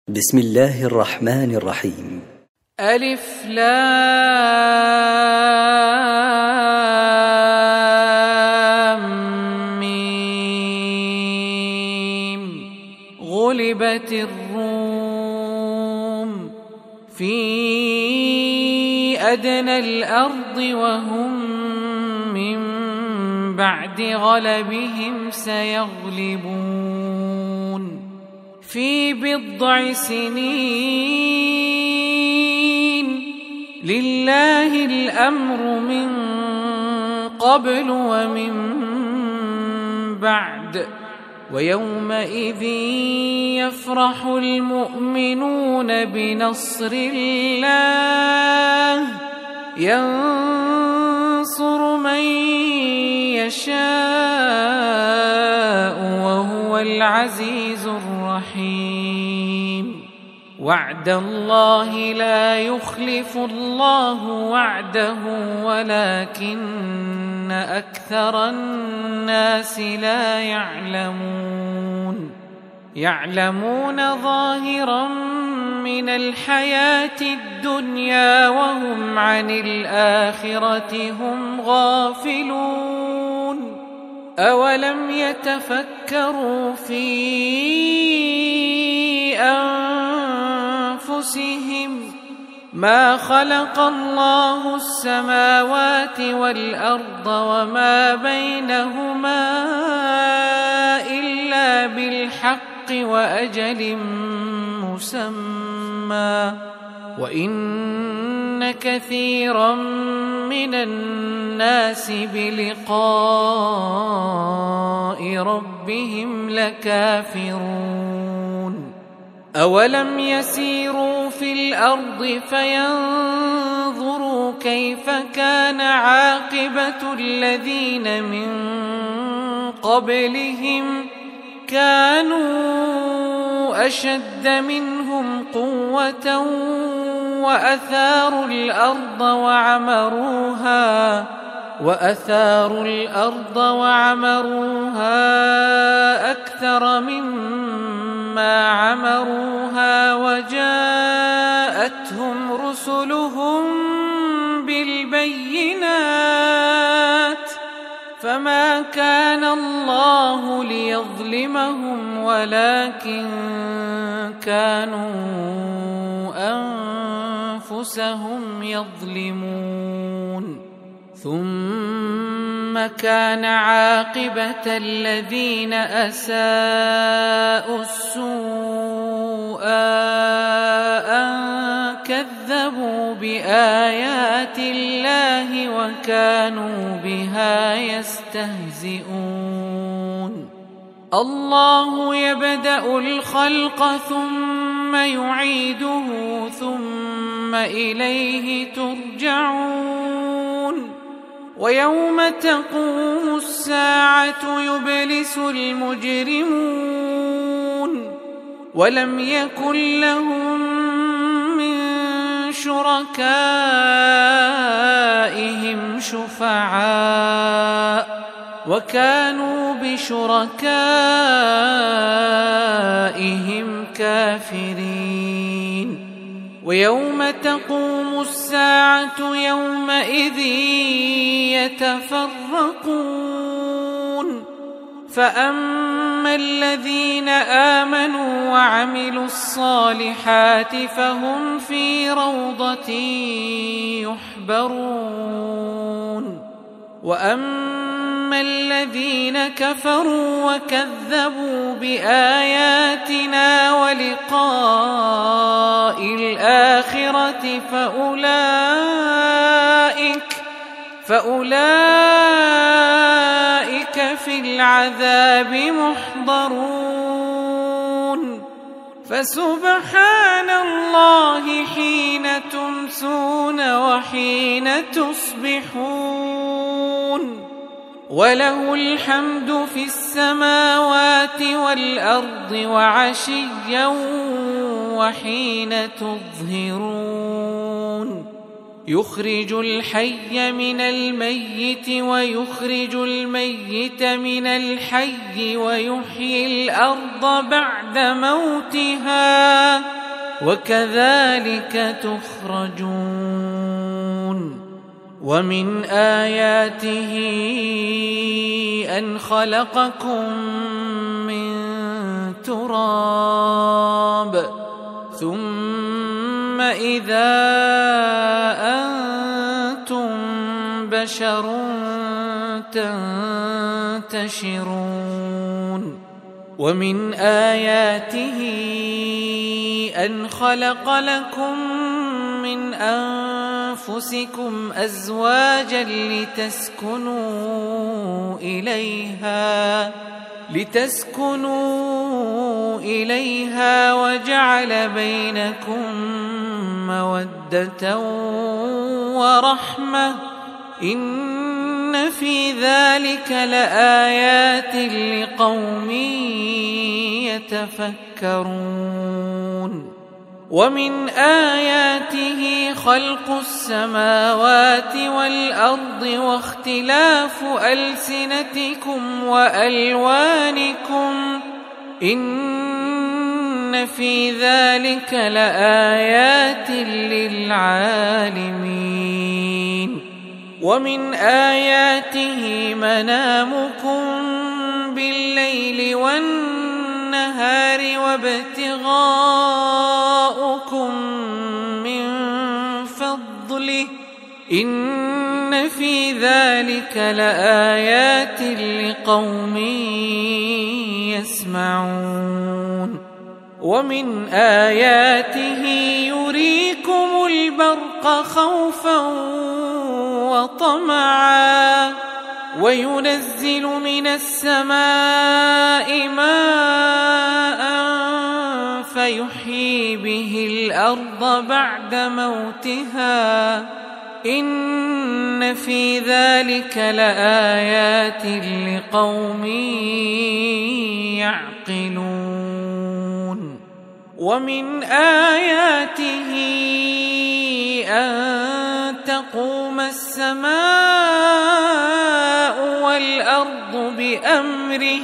بسم الله الرحمن الرحيم. ألف لام ميم. غلبت الروم في أدنى الأرض وهم من بعد غلبهم سيغلبون في بضع سنين لله الأمر من قبل ومن بعد ويومئذ يفرح المؤمنون بنصر الله ينصر من يشاء وهو العزيز الرحيم. وعد الله لا يخلف الله وعده ولكن أكثر الناس لا يعلمون ظاهرا من الحياة الدنيا وهم عن الآخرة هم غافلون. أولم يتفكروا في أنفسهم ما خلق الله السماوات والأرض وما بينهما إلا بالحق وأجل مسمى وإن كثيرا من الناس بلقاء ربهم لكافرون. أولم يسيروا في الأرض فينظروا كيف كان عاقبة الذين من قبلهم كانوا أشد منهم قوة وأثاروا الأرض وعمروها أكثر مما عمروها وجاءتهم رسلهم بالبينات فما كان الله ليظلمهم ولكن كانوا أنفسهم يظلمون. ثم كان عاقبة الذين أساءوا السوء أن كذبوا بآيات الله وكانوا بها يستهزئون. الله يبدأ الخلق ثم يعيده ثم إليه ترجعون. ويوم تقوم الساعة يبلس المجرمون ولم يكن لهم من شركائهم شفعاء وكانوا بشركائهم كافرين. ويوم تقوم الساعة يومئذ يتفرقون فأما الذين آمنوا وعملوا الصالحات فهم في روضة يحبرون وأما الذين كفروا وكذبوا بآياتنا ولقاء الآخرة فأولئك في العذاب محضرون. فسبحان الله حين تمسون وحين تصبحون وله الحمد في السماوات والأرض وعشيا وحين تظهرون. يخرج الحي من الميت ويخرج الميت من الحي ويحيي الأرض بعد موتها وكذلك تخرجون. ومن آياته أن خلقكم من تراب ثم إذا أنتم بشر تنتشرون. ومن آياته أن خلق لكم من أنفسكم أزواجا لتسكنوا إليها وجعل بينكم مودة ورحمة إن في ذلك لآيات لقوم يتفكرون. ومن آياته خلق السماوات والأرض واختلاف ألسنتكم وألوانكم إن في ذلك لآيات للعالمين. ومن آياته منامكم بالليل والنهار وابتغاؤكم من فضله إن في ذلك لآيات لقوم يسمعون. ومن آياته يريكم البرق خوفا وطمعا وينزل من السماء ماء فيحيي به الأرض بعد موتها إن في ذلك لآيات لقوم يعقلون. ومن آياته أن تقوم السماء والأرض بأمره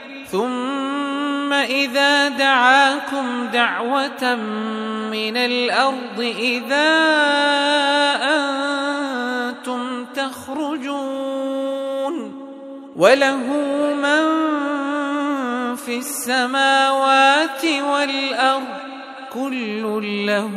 ثم إذا دعاكم دعوة من الأرض إذا أنتم تخرجون. وله من في السماوات والأرض كل له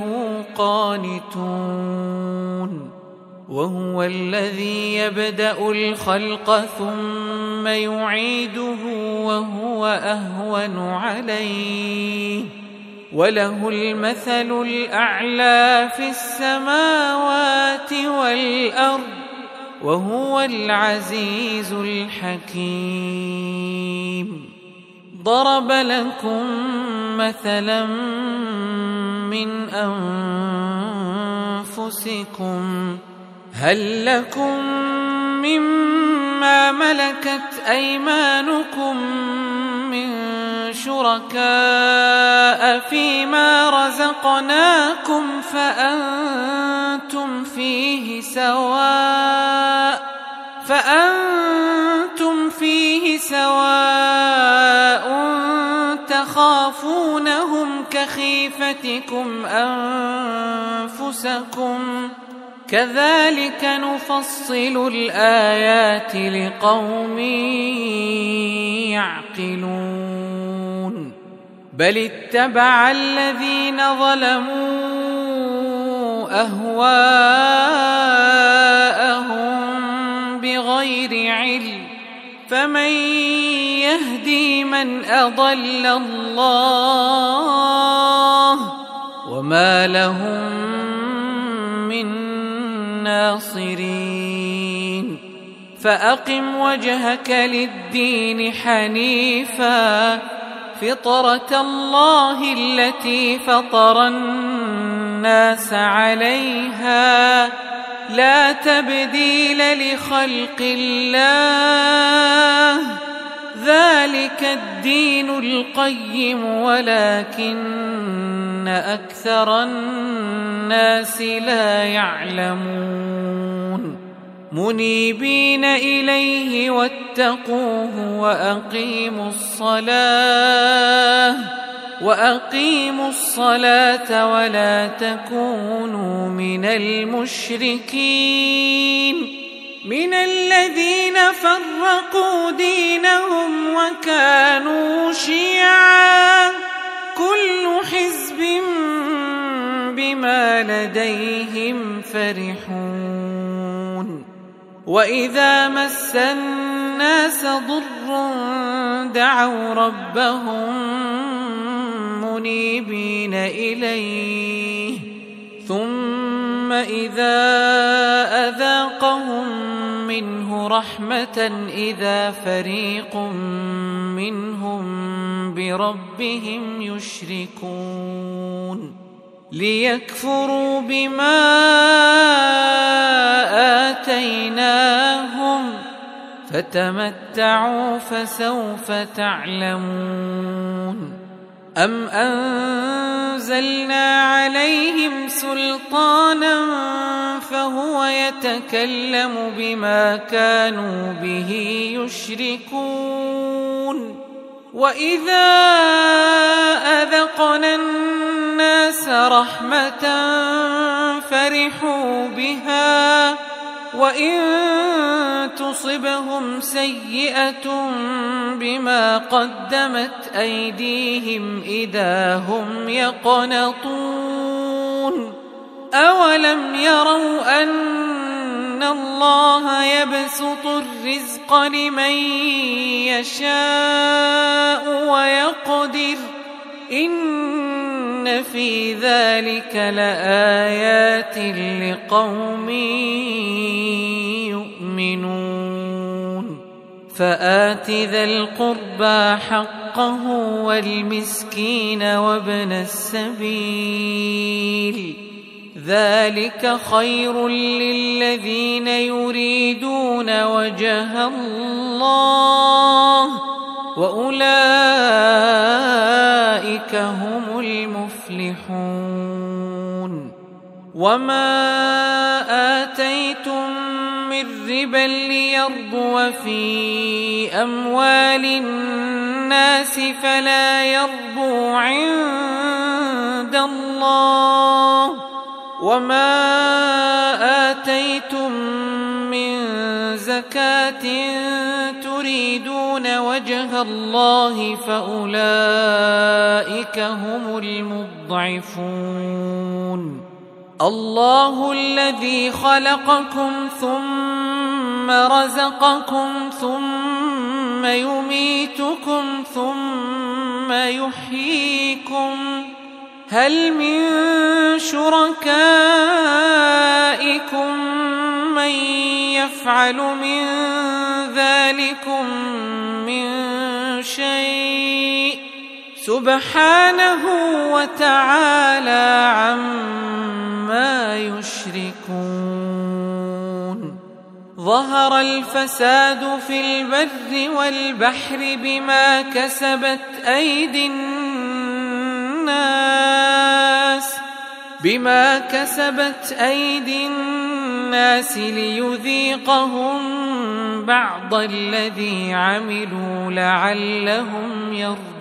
قانتون. وهو الذي يبدأ الخلق ثم يعيده وهو أهون عليه وله المثل الأعلى في السماوات والأرض وهو العزيز الحكيم. ضرب لكم مثلا من أنفسكم هل لكم مما ملكت أيمانكم من شركاء فيما رزقناكم فأنتم فيه سواء تخافونهم كخيفتكم أنفسكم كذلك نفصل الآيات لقوم يعقلون. بل اتبع الذين ظلموا أهواءهم بغير علم فمن يهدي من أضل الله وما لهم من ناصرين. فأقم وجهك للدين حنيفا فطرة الله التي فطر الناس عليها لا تبديل لخلق الله ذلك الدين القيم ولكن أكثر الناس لا يعلمون. منيبين إليه واتقوه وأقيموا الصلاة وأقيموا الصلاة ولا تكونوا من المشركين من الذين فرقوا دينهم وكانوا شيعا كل حزب بما لديهم فرحون وإذا مس الناس ضر دعوا ربهم منيبين إليه ثم إذا أذاقهم منه رحمة إذا فريق منهم بربهم يشركون ليكفروا بما آتيناهم فتمتعوا فسوف تعلمون أم أنزلنا عليهم سلطانا فهو يتكلم بما كانوا به يشركون وإذا أذقنا الناس رحمة فرحوا بها وإن تصبهم سيئة بما قدمت أيديهم إذا هم يقنطون أولم يروا أن الله يبسط الرزق لمن يشاء ويقدر إن في ذلك لآيات لقوم يؤمنون فآت ذا القربى حقه والمسكين وابن السبيل ذلك خير للذين يريدون وجه الله وأولئك هم المفلحون وما آتيتم من ربا ليربو في أموال الناس فلا يربو عند الله وما آتيتم من زكاة تريدون وجه الله فأولئك هم المضعفون الله الذي خلقكم ثم رزقكم ثم يميتكم ثم يحييكم هل من شركائكم من يفعل من ذلكم من شيء سبحانه وتعالى عما يشركون ظهر الفساد في البر والبحر بما كسبت أيدي الناس ليذيقهم بعض الذي عملوا لعلهم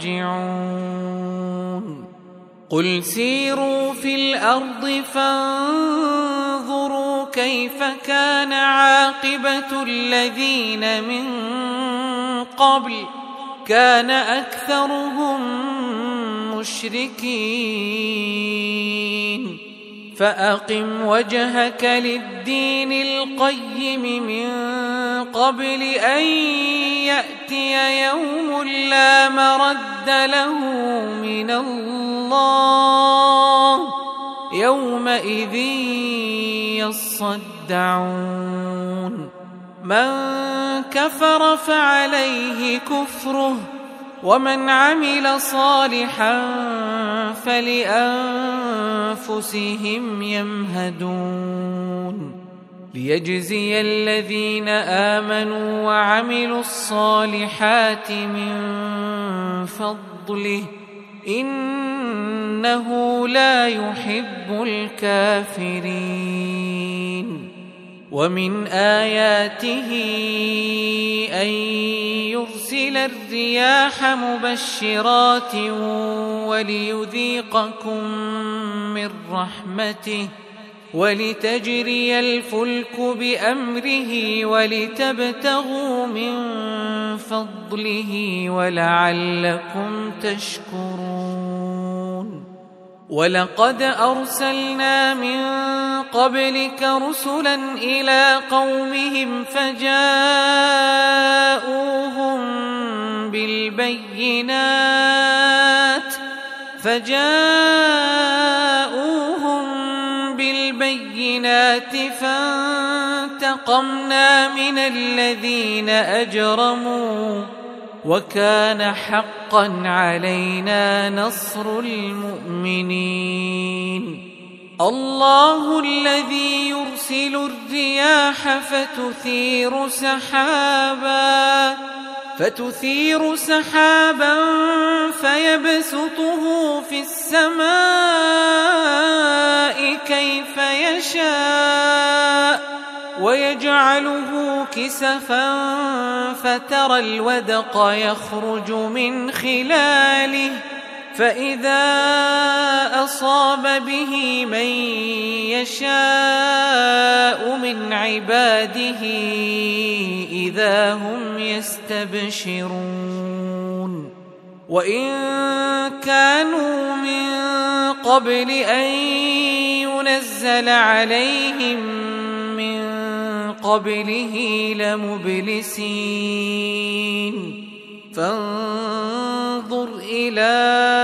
يرجعون قل سيروا في الأرض فانظروا كيف كان عاقبة الذين من قبل كان أكثرهم مشركين فأقم وجهك للدين القيم من قبل أن يأتي يوم لا مرد له من الله يومئذ يصدعون من كفر فعليه كفره ومن عمل صالحا فلأنفسهم يمهدون ليجزي الذين آمنوا وعملوا الصالحات من فضله إنه لا يحب الكافرين ومن آياته أن يرسل الرياح مبشرات وليذيقكم من رحمته ولتجري الفلك بأمره ولتبتغوا من فضله ولعلكم تشكرون. ولقد أرسلنا من قبلك رسلا إلى قومهم فجاءوهم بالبينات فانتقمنا من الذين أجرموا وكان حقا علينا نصر المؤمنين. الله الذي يرسل الرياح فتثير سحابا فيبسطه في السماء كيف يشاء ويجعله كسفا فترى الودق يخرج من خلاله فإذا أصاب به من يشاء من عباده إذا هم يستبشرون. وإن كانوا من قبل أن ينزل عليهم من قبله لمبلسين. فانظر إلى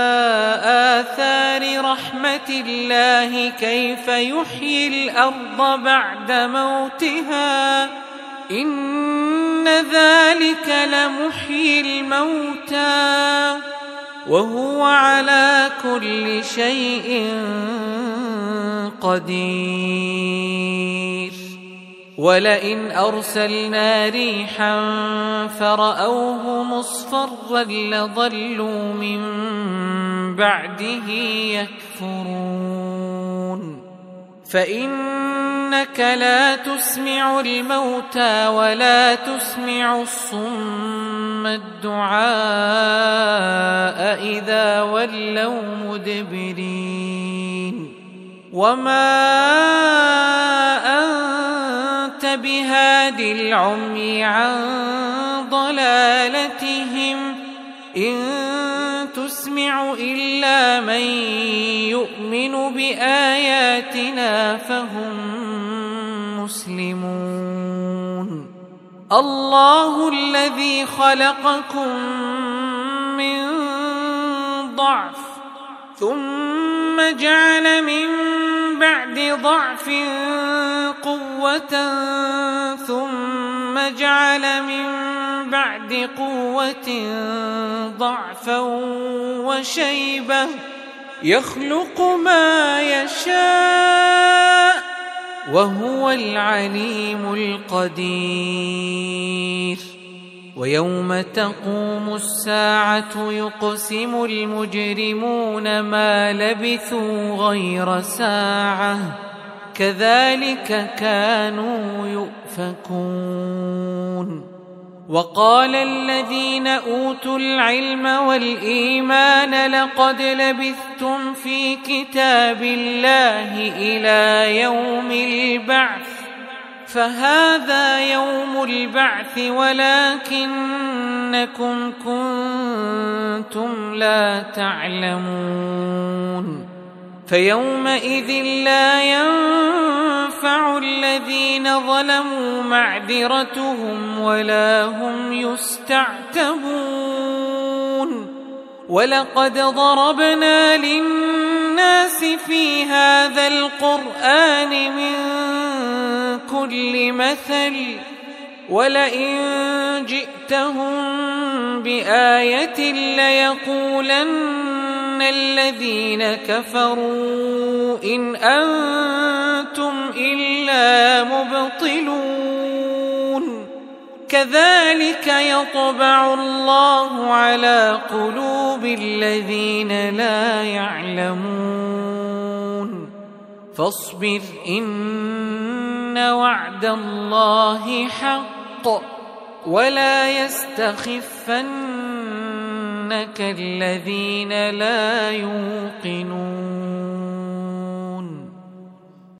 آثار رحمة الله كيف يحيي الأرض بعد موتها إن ذلك لمحيي الموتى وهو على كل شيء قدير. ولئن أرسلنا ريحا فرأوه مصفرا لظلوا من بعده يكفرون. فإنك لا تسمع الموتى ولا تسمع الصم الدعاء إذا ولوا مدبرين. وما أنت بهاد العمي عن ضلالتهم إن تسمع إلا من يؤمن بآياتنا فهم مسلمون. الله الذي خلقكم من ضعف ثم جعل من بعد ضعف قوة ثم جعل من بعد قوة ضعفا وشيبة يخلق ما يشاء وهو العليم القدير. ويوم تقوم الساعة يقسم المجرمون ما لبثوا غير ساعة كذلك كانوا يؤفكون. وقال الذين أوتوا العلم والإيمان لقد لبثتم في كتاب الله إلى يوم البعث فهذا يوم البعث ولكنكم كنتم لا تعلمون. فيومئذ لا ينفع الذين ظلموا معذرتهم ولا هم يستعتبون. ولقد ضربنا للناس في هذا القرآن من كل مثل ولئن جئتهم بآية ليقولن الذين كفروا إن أنتم إلا مبطلون. كذلك يطبع الله على قلوب الذين لا يعلمون. فاصبر إن إن وعد الله حق ولا يستخفنك الذين لا يوقنون